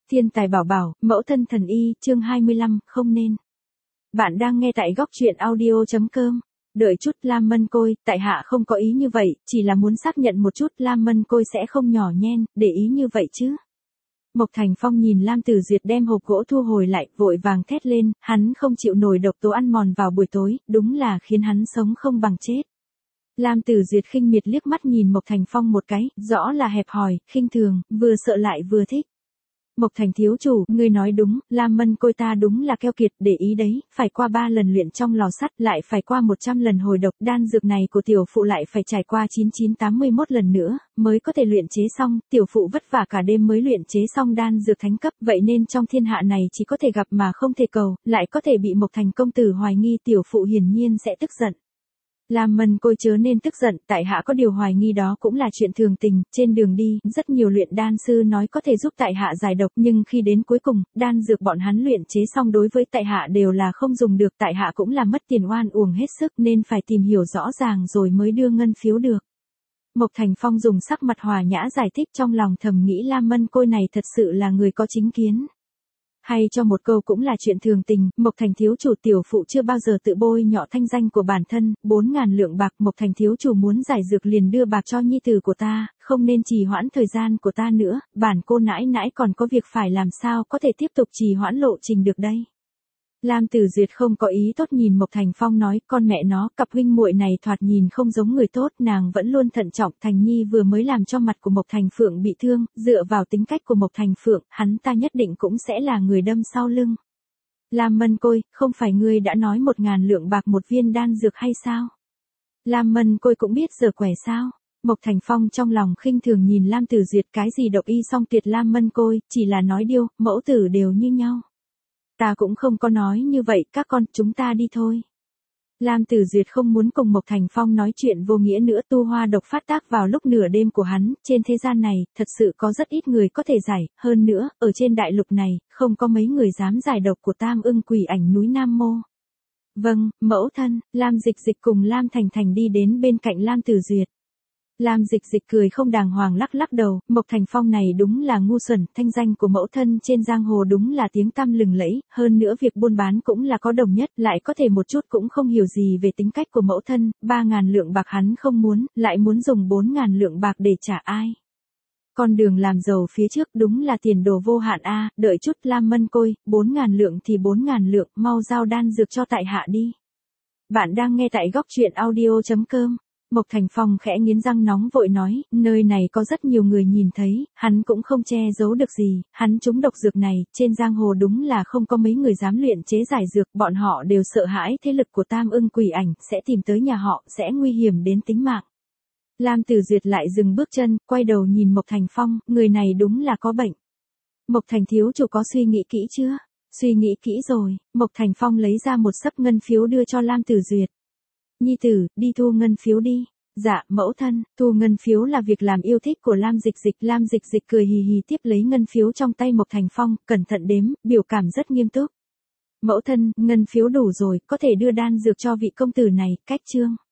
Thiên tài bảo bảo, mẫu thân thần y, chương 25, không nên. Bạn đang nghe tại góc truyện audio.com. Đợi chút Lam Mân Côi, tại hạ không có ý như vậy, chỉ là muốn xác nhận một chút Lam Mân Côi sẽ không nhỏ nhen, để ý như vậy chứ. Mộc Thành Phong nhìn Lam Tử Duyệt đem hộp gỗ thu hồi lại, vội vàng thét lên, hắn không chịu nổi độc tố ăn mòn vào buổi tối, đúng là khiến hắn sống không bằng chết. Lam Tử Duyệt khinh miệt liếc mắt nhìn Mộc Thành Phong một cái, rõ là hẹp hòi, khinh thường, vừa sợ lại vừa thích. Mộc Thành thiếu chủ, ngươi nói đúng, Lam Mân Côi ta đúng là keo kiệt, để ý đấy, phải qua 3 lần luyện trong lò sắt, lại phải qua 100 lần hồi độc, đan dược này của tiểu phụ lại phải trải qua 9981 lần nữa, mới có thể luyện chế xong, tiểu phụ vất vả cả đêm mới luyện chế xong đan dược thánh cấp, vậy nên trong thiên hạ này chỉ có thể gặp mà không thể cầu, lại có thể bị Mộc Thành công tử hoài nghi, tiểu phụ hiển nhiên sẽ tức giận. Lam Mân Côi chớ nên tức giận, tại hạ có điều hoài nghi đó cũng là chuyện thường tình, trên đường đi, rất nhiều luyện đan sư nói có thể giúp tại hạ giải độc, nhưng khi đến cuối cùng, đan dược bọn hắn luyện chế xong đối với tại hạ đều là không dùng được, tại hạ cũng là mất tiền oan uổng hết sức nên phải tìm hiểu rõ ràng rồi mới đưa ngân phiếu được. Mộc Thành Phong dùng sắc mặt hòa nhã giải thích, trong lòng thầm nghĩ Lam Mân Côi này thật sự là người có chính kiến. Hay cho một câu cũng là chuyện thường tình, Mộc Thành thiếu chủ tiểu phụ chưa bao giờ tự bôi nhọ thanh danh của bản thân, 4.000 lượng bạc, Mộc Thành thiếu chủ muốn giải dược liền đưa bạc cho nhi tử của ta, không nên trì hoãn thời gian của ta nữa, bản cô nãi nãi còn có việc phải làm, sao có thể tiếp tục trì hoãn lộ trình được đây. Lam Tử Duyệt không có ý tốt nhìn Mộc Thành Phong nói, con mẹ nó, cặp huynh muội này thoạt nhìn không giống người tốt, nàng vẫn luôn thận trọng, Thành Nhi vừa mới làm cho mặt của Mộc Thành Phượng bị thương, dựa vào tính cách của Mộc Thành Phượng, hắn ta nhất định cũng sẽ là người đâm sau lưng. Lam Mân Côi, không phải ngươi đã nói 1.000 lượng bạc một viên đan dược hay sao? Lam Mân Côi cũng biết giở quẻ sao? Mộc Thành Phong trong lòng khinh thường nhìn Lam Tử Duyệt, cái gì độc y song tuyệt Lam Mân Côi, chỉ là nói điêu, mẫu tử đều như nhau. Ta cũng không có nói như vậy, các con, chúng ta đi thôi. Lam Tử Duyệt không muốn cùng Mộc Thành Phong nói chuyện vô nghĩa nữa, tu hoa độc phát tác vào lúc nửa đêm của hắn, trên thế gian này, thật sự có rất ít người có thể giải, hơn nữa, ở trên đại lục này, không có mấy người dám giải độc của Tam Ưng Quỷ Ảnh núi Nam Mô. Vâng, mẫu thân, Lam Dịch Dịch cùng Lam Thành Thành đi đến bên cạnh Lam Tử Duyệt. Lam Dịch Dịch cười không đàng hoàng lắc lắc đầu, Mộc Thành Phong này đúng là ngu xuẩn, thanh danh của mẫu thân trên giang hồ đúng là tiếng tăm lừng lẫy, hơn nữa việc buôn bán cũng là có đồng nhất, lại có thể một chút cũng không hiểu gì về tính cách của mẫu thân, 3.000 lượng bạc hắn không muốn, lại muốn dùng 4.000 lượng bạc để trả ai. Con đường làm giàu phía trước đúng là tiền đồ vô hạn a, đợi chút Lam Mân Côi, 4.000 lượng thì 4.000 lượng, mau giao đan dược cho tại hạ đi. Bạn đang nghe tại góc truyện audio.com. Mộc Thành Phong khẽ nghiến răng nóng vội nói, nơi này có rất nhiều người nhìn thấy, hắn cũng không che giấu được gì, hắn trúng độc dược này, trên giang hồ đúng là không có mấy người dám luyện chế giải dược, bọn họ đều sợ hãi thế lực của Tam Ưng Quỷ Ảnh, sẽ tìm tới nhà họ, sẽ nguy hiểm đến tính mạng. Lam Tử Duyệt lại dừng bước chân, quay đầu nhìn Mộc Thành Phong, người này đúng là có bệnh. Mộc Thành thiếu chủ có suy nghĩ kỹ chưa? Suy nghĩ kỹ rồi, Mộc Thành Phong lấy ra một xấp ngân phiếu đưa cho Lam Tử Duyệt. Nhi tử, đi thu ngân phiếu đi. Dạ, mẫu thân, thu ngân phiếu là việc làm yêu thích của Lam Dịch Dịch. Lam Dịch Dịch cười hì hì tiếp lấy ngân phiếu trong tay Mộc Thành Phong, cẩn thận đếm, biểu cảm rất nghiêm túc. Mẫu thân, ngân phiếu đủ rồi, có thể đưa đan dược cho vị công tử này, cách chương.